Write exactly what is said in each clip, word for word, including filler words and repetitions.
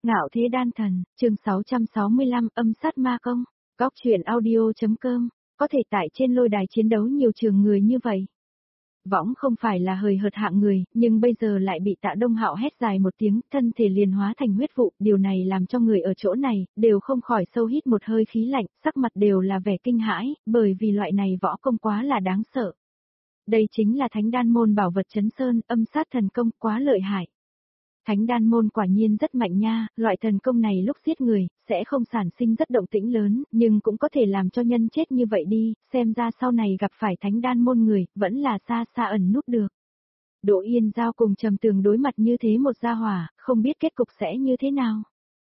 Ngạo Thế Đan Thần, chương sáu trăm sáu mươi lăm, âm sát ma công, góc truyện audio.com, có thể tại trên lôi đài chiến đấu nhiều trường người như vậy. Võng không phải là hời hợt hạng người, nhưng bây giờ lại bị Tạ Đông Hạo hét dài một tiếng, thân thể liền hóa thành huyết vụ, điều này làm cho người ở chỗ này, đều không khỏi sâu hít một hơi khí lạnh, sắc mặt đều là vẻ kinh hãi, bởi vì loại này võ công quá là đáng sợ. Đây chính là Thánh Đan môn bảo vật Chấn Sơn, âm sát thần công, quá lợi hại. Thánh Đan môn quả nhiên rất mạnh nha, loại thần công này lúc giết người, sẽ không sản sinh rất động tĩnh lớn, nhưng cũng có thể làm cho nhân chết như vậy đi, xem ra sau này gặp phải Thánh Đan môn người, vẫn là xa xa ẩn núp được. Đỗ Yên Giao cùng Trầm Tường đối mặt như thế một gia hỏa, không biết kết cục sẽ như thế nào.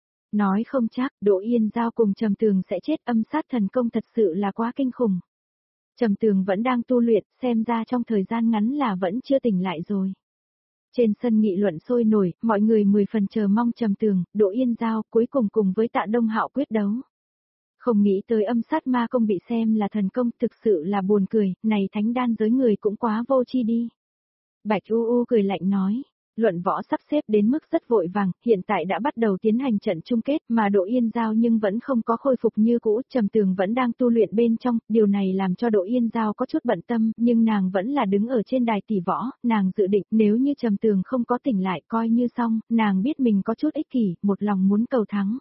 Nói không chắc, Đỗ Yên Giao cùng Trầm Tường sẽ chết, âm sát thần công thật sự là quá kinh khủng. Trầm Tường vẫn đang tu luyện, xem ra trong thời gian ngắn là vẫn chưa tỉnh lại rồi. Trên sân nghị luận sôi nổi, mọi người mười phần chờ mong Trầm Tường, Đỗ Yên Giao cuối cùng cùng với Tạ Đông Hạo quyết đấu. Không nghĩ tới âm sát ma công bị xem là thần công, thực sự là buồn cười, này Thánh Đan giới người cũng quá vô tri đi. Bạch U U cười lạnh nói, luận võ sắp xếp đến mức rất vội vàng, hiện tại đã bắt đầu tiến hành trận chung kết mà Đỗ Yên Giao nhưng vẫn không có khôi phục như cũ, Trầm Tường vẫn đang tu luyện bên trong, điều này làm cho Đỗ Yên Giao có chút bận tâm, nhưng nàng vẫn là đứng ở trên đài tỷ võ, nàng dự định nếu như Trầm Tường không có tỉnh lại coi như xong, nàng biết mình có chút ích kỷ, một lòng muốn cầu thắng.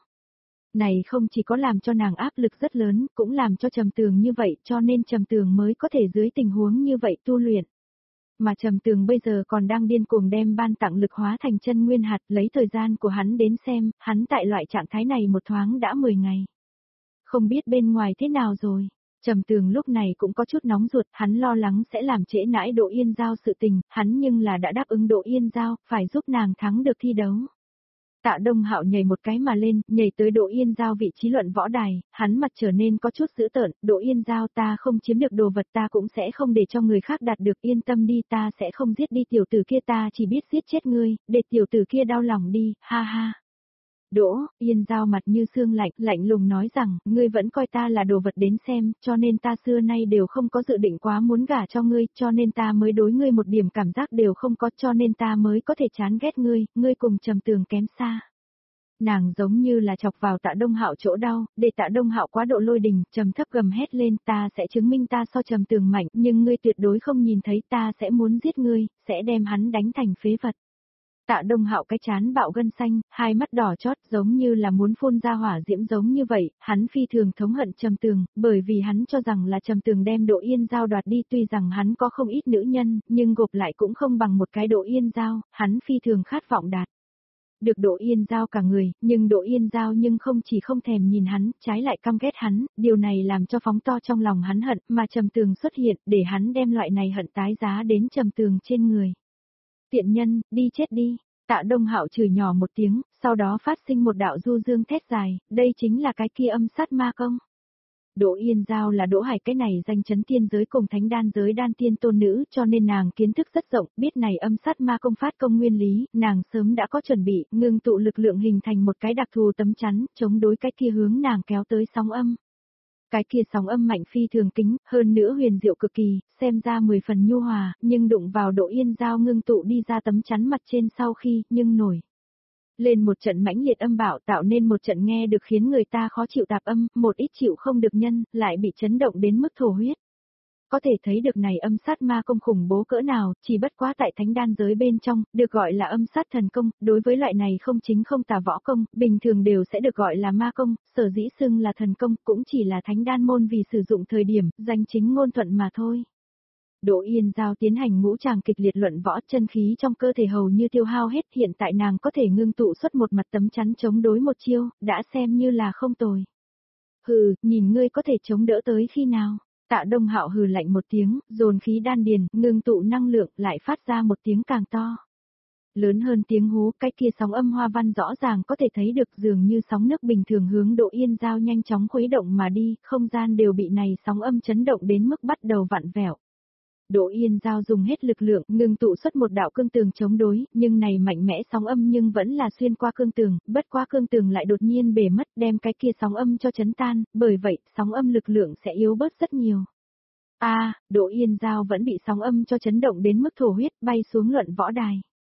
Này không chỉ có làm cho nàng áp lực rất lớn, cũng làm cho Trầm Tường như vậy, cho nên Trầm Tường mới có thể dưới tình huống như vậy tu luyện. Mà Trầm Tường bây giờ còn đang điên cuồng đem ban tặng lực hóa thành chân nguyên hạt, lấy thời gian của hắn đến xem, hắn tại loại trạng thái này một thoáng đã mười ngày. Không biết bên ngoài thế nào rồi. Trầm Tường lúc này cũng có chút nóng ruột, hắn lo lắng sẽ làm trễ nãi Đỗ Yên Giao sự tình, hắn nhưng là đã đáp ứng Đỗ Yên Giao, phải giúp nàng thắng được thi đấu. Tạ Đông Hạo nhảy một cái mà lên, nhảy tới Đỗ Yên Giao vị trí luận võ đài, hắn mặt trở nên có chút dữ tợn, Đỗ Yên Giao, ta không chiếm được đồ vật, ta cũng sẽ không để cho người khác đạt được, yên tâm đi, ta sẽ không giết đi tiểu tử kia, ta chỉ biết giết chết ngươi, để tiểu tử kia đau lòng đi, ha ha. Đỗ Yên Giao mặt như xương lạnh, lạnh lùng nói rằng, ngươi vẫn coi ta là đồ vật đến xem, cho nên ta xưa nay đều không có dự định quá muốn gả cho ngươi, cho nên ta mới đối ngươi một điểm cảm giác đều không có, cho nên ta mới có thể chán ghét ngươi, ngươi cùng Trầm Tường kém xa. Nàng giống như là chọc vào Tạ Đông Hạo chỗ đau, để Tạ Đông Hạo quá độ lôi đình, trầm thấp gầm hét lên, ta sẽ chứng minh ta so Trầm Tường mạnh, nhưng ngươi tuyệt đối không nhìn thấy, ta sẽ muốn giết ngươi, sẽ đem hắn đánh thành phế vật. Tạ Đông Hạo cái chán bạo gân xanh, hai mắt đỏ chót giống như là muốn phun ra hỏa diễm giống như vậy, hắn phi thường thống hận Trầm Tường, bởi vì hắn cho rằng là Trầm Tường đem Đỗ Yên Giao đoạt đi, tuy rằng hắn có không ít nữ nhân, nhưng gộp lại cũng không bằng một cái Đỗ Yên Giao, hắn phi thường khát vọng đạt được Đỗ Yên Giao cả người, nhưng Đỗ Yên Giao nhưng không chỉ không thèm nhìn hắn, trái lại căm ghét hắn, điều này làm cho phóng to trong lòng hắn hận, mà Trầm Tường xuất hiện, để hắn đem loại này hận tái giá đến Trầm Tường trên người. Tiện nhân, đi chết đi. Tạ Đông Hạo chửi nhỏ một tiếng, sau đó phát sinh một đạo du dương thét dài, đây chính là cái kia âm sát ma công. Đỗ Yên Giao là Đỗ Hải, cái này danh chấn tiên giới cùng Thánh Đan giới đan tiên tôn nữ, cho nên nàng kiến thức rất rộng, biết này âm sát ma công phát công nguyên lý, nàng sớm đã có chuẩn bị, ngưng tụ lực lượng hình thành một cái đặc thù tấm chắn, chống đối cái kia hướng nàng kéo tới sóng âm. Cái kia sóng âm mạnh phi thường kính, hơn nữa huyền diệu cực kỳ, xem ra mười phần nhu hòa, nhưng đụng vào Đỗ Yên Giao ngưng tụ đi ra tấm chắn mặt trên sau khi, nhưng nổi lên một trận mãnh liệt âm bạo, tạo nên một trận nghe được khiến người ta khó chịu tạp âm, một ít chịu không được nhân, lại bị chấn động đến mức thổ huyết. Có thể thấy được này âm sát ma công khủng bố cỡ nào, chỉ bất quá tại Thánh Đan giới bên trong, được gọi là âm sát thần công, đối với loại này không chính không tà võ công, bình thường đều sẽ được gọi là ma công, sở dĩ xưng là thần công, cũng chỉ là Thánh Đan môn vì sử dụng thời điểm, danh chính ngôn thuận mà thôi. Đỗ Yên Giao tiến hành ngũ tràng kịch liệt luận võ, chân khí trong cơ thể hầu như tiêu hao hết, hiện tại nàng có thể ngưng tụ xuất một mặt tấm chắn chống đối một chiêu, đã xem như là không tồi. Hừ, nhìn ngươi có thể chống đỡ tới khi nào? Tạ Đông Hạo hừ lạnh một tiếng, dồn khí đan điền, ngưng tụ năng lượng, lại phát ra một tiếng càng to. Lớn hơn tiếng hú, cái kia sóng âm hoa văn rõ ràng có thể thấy được, dường như sóng nước bình thường hướng Đỗ Yên Giao nhanh chóng khuấy động mà đi, không gian đều bị này sóng âm chấn động đến mức bắt đầu vặn vẹo. Đỗ Yên Giao dùng hết lực lượng, ngưng tụ xuất một đạo cương tường chống đối, nhưng này mạnh mẽ sóng âm nhưng vẫn là xuyên qua cương tường, bất qua cương tường lại đột nhiên bể mất, đem cái kia sóng âm cho chấn tan, bởi vậy, sóng âm lực lượng sẽ yếu bớt rất nhiều. A, à, Đỗ Yên Giao vẫn bị sóng âm cho chấn động đến mức thổ huyết, bay xuống luận võ đài.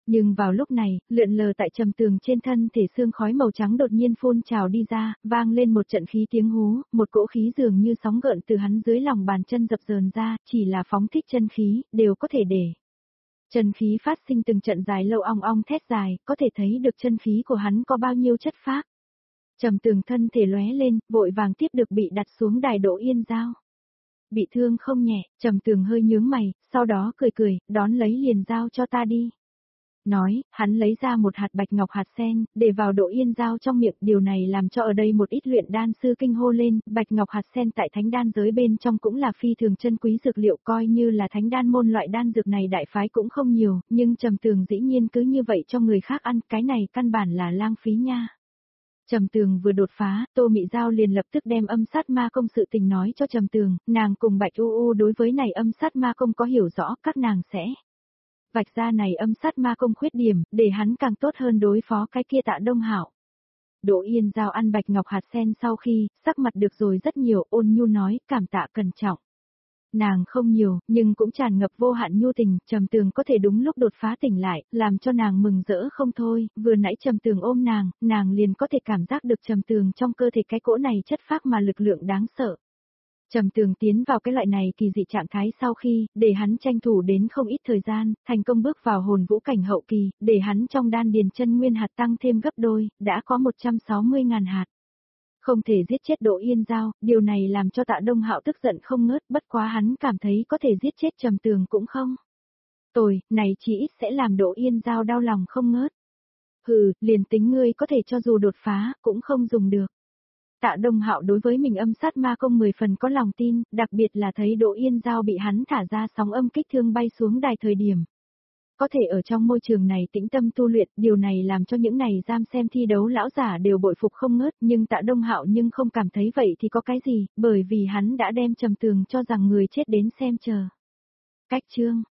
Nhưng vào lúc này, lượn lờ tại trầm tường trên thân thể xương khói màu trắng đột nhiên phun trào đi ra, vang lên một trận khí tiếng hú, một cỗ khí dường như sóng gợn từ hắn dưới lòng bàn chân dập dờn ra, chỉ là phóng thích chân khí, đều có thể để. Chân khí phát sinh từng trận dài lâu ong ong thét dài, có thể thấy được chân khí của hắn có bao nhiêu chất phác. Trầm tường thân thể lóe lên, vội vàng tiếp được bị đặt xuống đài Đỗ Yên Giao. Bị thương không nhẹ, Trầm tường hơi nhướng mày, sau đó cười cười, đón lấy liền giao cho ta đi. Nói, hắn lấy ra một hạt bạch ngọc hạt sen, để vào Đỗ Yên Giao trong miệng, điều này làm cho ở đây một ít luyện đan sư kinh hô lên, bạch ngọc hạt sen tại thánh đan giới bên trong cũng là phi thường chân quý dược liệu, coi như là thánh đan môn loại đan dược này đại phái cũng không nhiều, nhưng Trầm tường dĩ nhiên cứ như vậy cho người khác ăn, cái này căn bản là lang phí nha. Trầm tường vừa đột phá, Tô Mị Giao liền lập tức đem âm sát ma công sự tình nói cho Trầm tường, nàng cùng Bạch U U đối với này âm sát ma công có hiểu rõ, các nàng sẽ vạch ra này âm sát ma công khuyết điểm, để hắn càng tốt hơn đối phó cái kia Tạ Đông Hạo. Đỗ Yên Giao ăn bạch ngọc hạt sen sau khi, sắc mặt được rồi rất nhiều, ôn nhu nói, cảm tạ cẩn trọng. Nàng không nhiều, nhưng cũng tràn ngập vô hạn nhu tình, Trầm tường có thể đúng lúc đột phá tỉnh lại, làm cho nàng mừng rỡ không thôi, vừa nãy Trầm tường ôm nàng, nàng liền có thể cảm giác được Trầm tường trong cơ thể cái cỗ này chất phác mà lực lượng đáng sợ. Trầm tường tiến vào cái loại này kỳ dị trạng thái sau khi, để hắn tranh thủ đến không ít thời gian, thành công bước vào hồn vũ cảnh hậu kỳ, để hắn trong đan điền chân nguyên hạt tăng thêm gấp đôi, đã có một trăm sáu mươi ngàn hạt. Không thể giết chết Đỗ Yên Giao, điều này làm cho Tạ Đông Hạo tức giận không ngớt, bất quá hắn cảm thấy có thể giết chết Trầm tường cũng không tồi, này chỉ ít sẽ làm Đỗ Yên Giao đau lòng không ngớt. Hừ, liền tính ngươi có thể cho dù đột phá, cũng không dùng được. Tạ Đông Hạo đối với mình âm sát ma công mười phần có lòng tin, đặc biệt là thấy Đỗ Yên Giao bị hắn thả ra sóng âm kích thương bay xuống đài thời điểm. Có thể ở trong môi trường này tĩnh tâm tu luyện, điều này làm cho những này giam xem thi đấu lão giả đều bội phục không ngớt, nhưng Tạ Đông Hạo nhưng không cảm thấy vậy thì có cái gì, bởi vì hắn đã đem Trầm tường cho rằng người chết đến xem chờ. Cách chương